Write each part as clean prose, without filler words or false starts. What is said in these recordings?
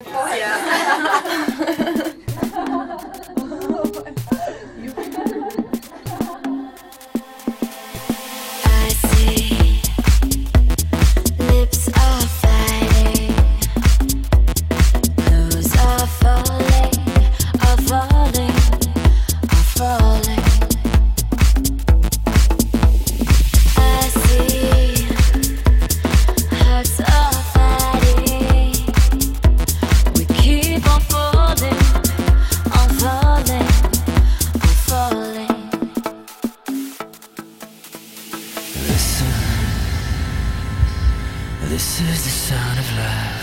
Oh yeah. I see lips are fighting, clothes are falling, are falling, are falling. I see hearts are fighting. We keep on falling, on falling, on falling. Listen, this is the sound of love.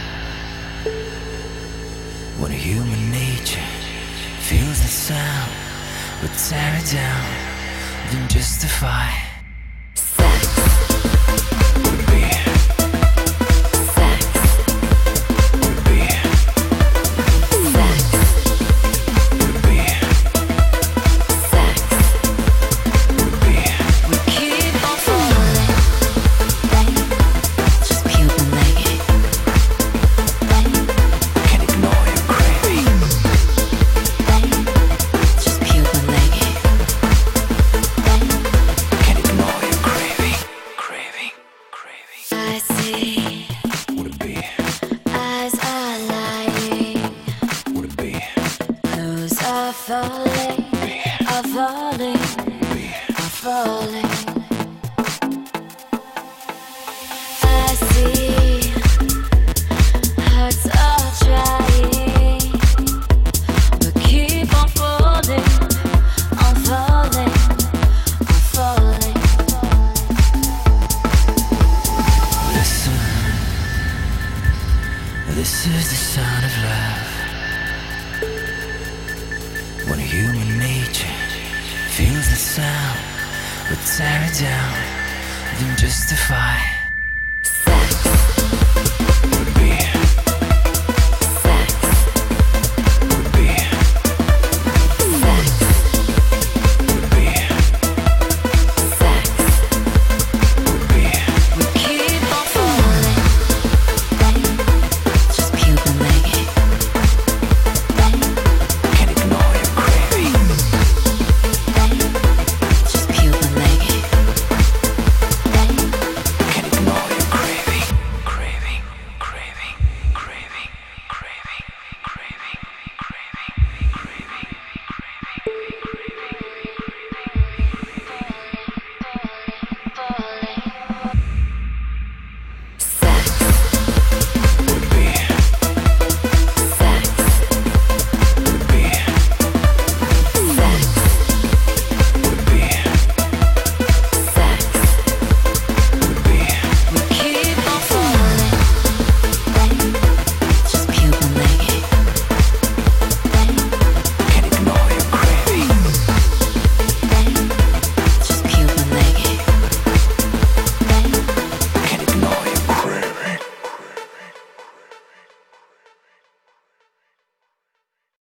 When human nature feels the sound, we tear it down, then justify. Sex, Would be, sex, would be, sex, would be, sex. would be. We keep on falling, just Cuban legging. Can't ignore your craving. Just Cuban legging. Can't ignore your craving. Craving, craving. I see Would it be, eyes are lying, would it be, clothes are falling, are falling, are falling. I see hearts are trying, but keep on falling, on falling, on falling. listen, this is the sound of love. When human nature feels the sound, we tear it down, then justify.